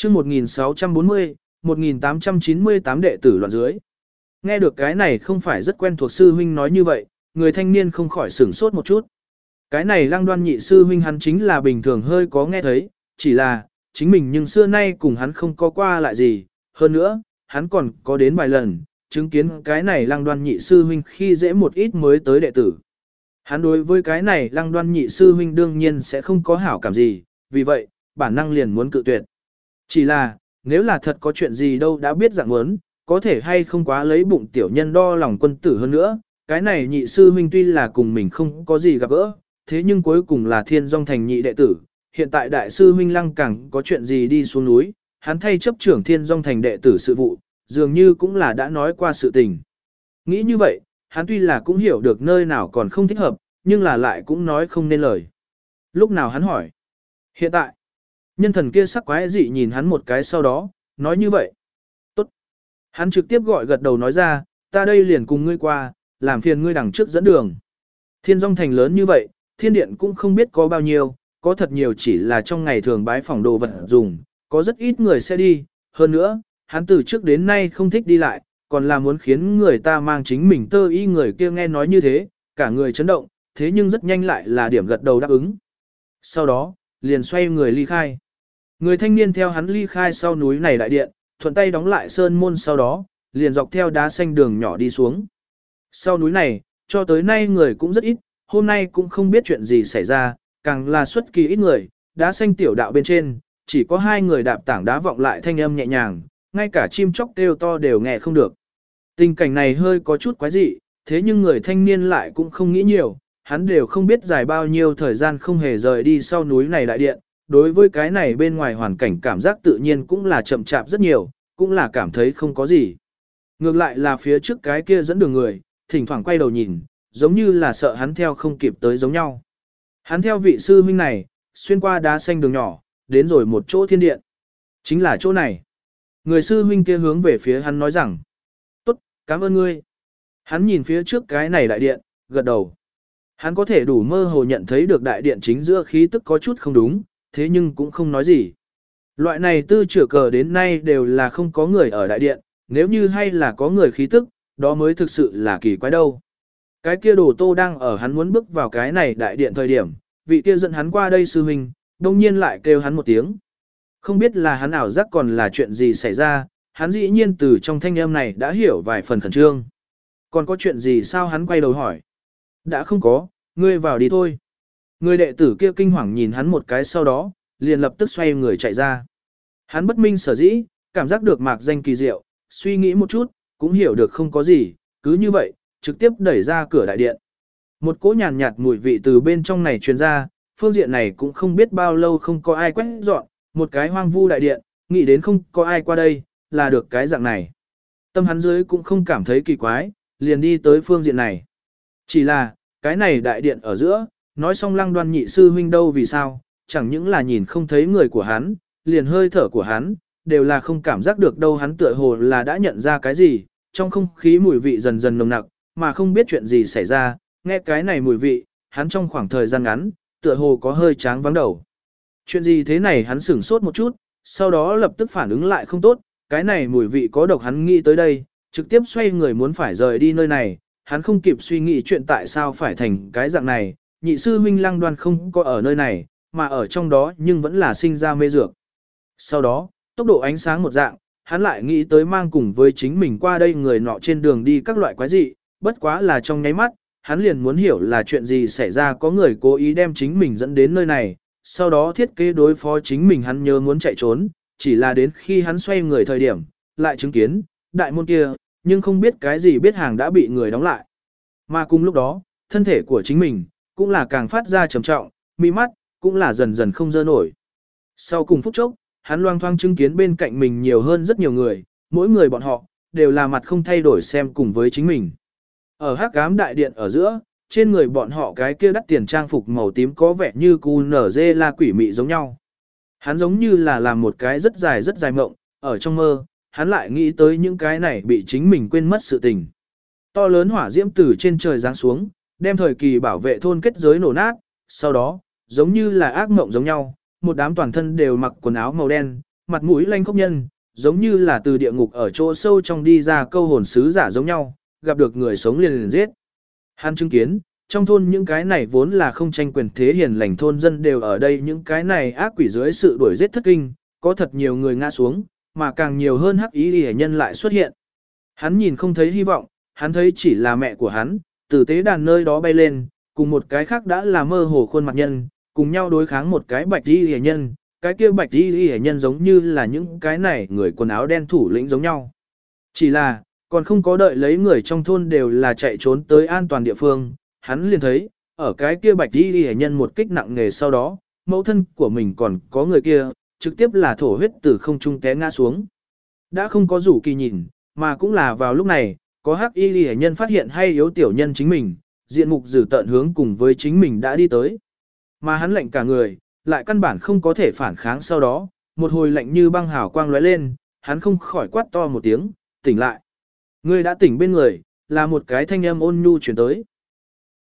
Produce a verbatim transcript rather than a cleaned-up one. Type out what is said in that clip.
chương một nghìn sáu trăm bốn mươi, một nghìn tám trăm chín mươi tám đệ tử loạn dưới. Nghe được cái này không phải rất quen thuộc sư huynh nói như vậy, người thanh niên không khỏi sửng sốt một chút. Cái này Lăng Đoan nhị sư huynh hắn chính là bình thường hơi có nghe thấy, chỉ là, chính mình nhưng xưa nay cùng hắn không có qua lại gì, hơn nữa, hắn còn có đến vài lần, chứng kiến cái này Lăng Đoan nhị sư huynh khi dễ một ít mới tới đệ tử. Hắn đối với cái này Lăng Đoan nhị sư huynh đương nhiên sẽ không có hảo cảm gì, vì vậy, bản năng liền muốn cự tuyệt. Chỉ là, nếu là thật có chuyện gì đâu đã biết dạng muốn, có thể hay không quá lấy bụng tiểu nhân đo lòng quân tử hơn nữa, cái này nhị sư huynh tuy là cùng mình không có gì gặp gỡ, thế nhưng cuối cùng là Thiên Dung thành nhị đệ tử, hiện tại đại sư huynh Lăng càng có chuyện gì đi xuống núi, hắn thay chấp trưởng Thiên Dung thành đệ tử sự vụ, dường như cũng là đã nói qua sự tình. Nghĩ như vậy, hắn tuy là cũng hiểu được nơi nào còn không thích hợp, nhưng là lại cũng nói không nên lời. Lúc nào hắn hỏi, hiện tại, nhân thần kia sắc quái dị nhìn hắn một cái sau đó, nói như vậy. Tốt. Hắn trực tiếp gọi gật đầu nói ra, ta đây liền cùng ngươi qua, làm phiền ngươi đằng trước dẫn đường. Thiên Dung thành lớn như vậy, thiên điện cũng không biết có bao nhiêu, có thật nhiều chỉ là trong ngày thường bái phỏng đồ vật dùng, có rất ít người sẽ đi, hơn nữa, hắn từ trước đến nay không thích đi lại, còn là muốn khiến người ta mang chính mình tơ y người kia nghe nói như thế, cả người chấn động, thế nhưng rất nhanh lại là điểm gật đầu đáp ứng. Sau đó, liền xoay người ly khai. Người thanh niên theo hắn ly khai sau núi này đại điện, thuận tay đóng lại sơn môn sau đó, liền dọc theo đá xanh đường nhỏ đi xuống. Sau núi này, cho tới nay người cũng rất ít, hôm nay cũng không biết chuyện gì xảy ra, càng là xuất kỳ ít người, đá xanh tiểu đạo bên trên, chỉ có hai người đạp tảng đá vọng lại thanh âm nhẹ nhàng, ngay cả chim chóc kêu to đều nghe không được. Tình cảnh này hơi có chút quái dị, thế nhưng người thanh niên lại cũng không nghĩ nhiều, hắn đều không biết dài bao nhiêu thời gian không hề rời đi sau núi này đại điện, đối với cái này bên ngoài hoàn cảnh cảm giác tự nhiên cũng là chậm chạp rất nhiều, cũng là cảm thấy không có gì. Ngược lại là phía trước cái kia dẫn đường người, thỉnh thoảng quay đầu nhìn, giống như là sợ hắn theo không kịp tới giống nhau. Hắn theo vị sư huynh này, xuyên qua đá xanh đường nhỏ, đến rồi một chỗ thiên điện. Chính là chỗ này. Người sư huynh kia hướng về phía hắn nói rằng, tốt, cảm ơn ngươi. Hắn nhìn phía trước cái này đại điện, gật đầu. Hắn có thể đủ mơ hồ nhận thấy được đại điện chính giữa khí tức có chút không đúng, thế nhưng cũng không nói gì. Loại này tư chữa cờ đến nay đều là không có người ở đại điện, nếu như hay là có người khí tức, đó mới thực sự là kỳ quái đâu. Cái kia đồ tô đang ở hắn muốn bước vào cái này đại điện thời điểm, vị kia dẫn hắn qua đây sư huynh, đông nhiên lại kêu hắn một tiếng. Không biết là hắn ảo giác còn là chuyện gì xảy ra, hắn dĩ nhiên từ trong thanh âm này đã hiểu vài phần khẩn trương. Còn có chuyện gì sao hắn quay đầu hỏi. Đã không có, ngươi vào đi thôi. Người đệ tử kia kinh hoàng nhìn hắn một cái sau đó, liền lập tức xoay người chạy ra. Hắn bất minh sở dĩ, cảm giác được mạc danh kỳ diệu, suy nghĩ một chút, cũng hiểu được không có gì, cứ như vậy, trực tiếp đẩy ra cửa đại điện. Một cỗ nhàn nhạt mùi vị từ bên trong này truyền ra, phương diện này cũng không biết bao lâu không có ai quét dọn, một cái hoang vu đại điện, nghĩ đến không có ai qua đây, là được cái dạng này. Tâm hắn dưới cũng không cảm thấy kỳ quái, liền đi tới phương diện này. Chỉ là, cái này đại điện ở giữa, nói xong Lăng Đoan nhị sư huynh đâu vì sao, chẳng những là nhìn không thấy người của hắn, liền hơi thở của hắn, đều là không cảm giác được đâu, hắn tựa hồ là đã nhận ra cái gì, trong không khí mùi vị dần dần nồng nặc, mà không biết chuyện gì xảy ra, nghe cái này mùi vị, hắn trong khoảng thời gian ngắn, tựa hồ có hơi tráng vắng đầu. Chuyện gì thế này hắn sửng sốt một chút, sau đó lập tức phản ứng lại không tốt, cái này mùi vị có độc hắn nghĩ tới đây, trực tiếp xoay người muốn phải rời đi nơi này, hắn không kịp suy nghĩ chuyện tại sao phải thành cái dạng này, nhị sư huynh Lăng Đoan không có ở nơi này, mà ở trong đó nhưng vẫn là sinh ra mê dược. Sau đó, tốc độ ánh sáng một dạng, hắn lại nghĩ tới mang cùng với chính mình qua đây người nọ trên đường đi các loại quái dị, bất quá là trong nháy mắt, hắn liền muốn hiểu là chuyện gì xảy ra, có người cố ý đem chính mình dẫn đến nơi này, sau đó thiết kế đối phó chính mình, hắn nhớ muốn chạy trốn, chỉ là đến khi hắn xoay người thời điểm, lại chứng kiến, đại môn kia, nhưng không biết cái gì biết hàng đã bị người đóng lại. Mà cùng lúc đó, thân thể của chính mình, cũng là càng phát ra trầm trọng, mi mắt, cũng là dần dần không dơ nổi. Sau cùng phút chốc, hắn loang thoang chứng kiến bên cạnh mình nhiều hơn rất nhiều người, mỗi người bọn họ, đều là mặt không thay đổi xem cùng với chính mình. Ở hắc ám đại điện ở giữa, trên người bọn họ cái kia đắt tiền trang phục màu tím có vẻ như cu nở dê la quỷ mị giống nhau. Hắn giống như là làm một cái rất dài rất dài mộng, ở trong mơ, hắn lại nghĩ tới những cái này bị chính mình quên mất sự tình. To lớn hỏa diễm từ trên trời giáng xuống, đem thời kỳ bảo vệ thôn kết giới nổ nát, sau đó, giống như là ác mộng giống nhau, một đám toàn thân đều mặc quần áo màu đen, mặt mũi lanh khốc nhân, giống như là từ địa ngục ở chỗ sâu trong đi ra câu hồn sứ giả giống nhau, gặp được người sống liền liền giết. Hắn chứng kiến, trong thôn những cái này vốn là không tranh quyền thế hiền lành thôn dân đều ở đây những cái này ác quỷ dưới sự đuổi giết thất kinh, có thật nhiều người ngã xuống, mà càng nhiều hơn hắc ý hệ nhân lại xuất hiện. Hắn nhìn không thấy hy vọng, hắn thấy chỉ là mẹ của hắn, từ tế đàn nơi đó bay lên, cùng một cái khác đã là mơ hồ khuôn mặt nhân, cùng nhau đối kháng một cái bạch y hệ nhân, cái kia bạch y hệ nhân giống như là những cái này người quần áo đen thủ lĩnh giống nhau. Chỉ là, còn không có đợi lấy người trong thôn đều là chạy trốn tới an toàn địa phương, hắn liền thấy, ở cái kia bạch y hệ nhân một kích nặng nề sau đó, mẫu thân của mình còn có người kia, trực tiếp là thổ huyết từ không trung té ngã xuống. Đã không có rủ kỳ nhìn, mà cũng là vào lúc này, có hắc y hệ nhân phát hiện hay yếu tiểu nhân chính mình, diện mục dữ tợn hướng cùng với chính mình đã đi tới. Mà hắn lạnh cả người, lại căn bản không có thể phản kháng sau đó, một hồi lạnh như băng hào quang lóe lên, hắn không khỏi quát to một tiếng, tỉnh lại. Người đã tỉnh bên người, là một cái thanh âm ôn nhu chuyển tới.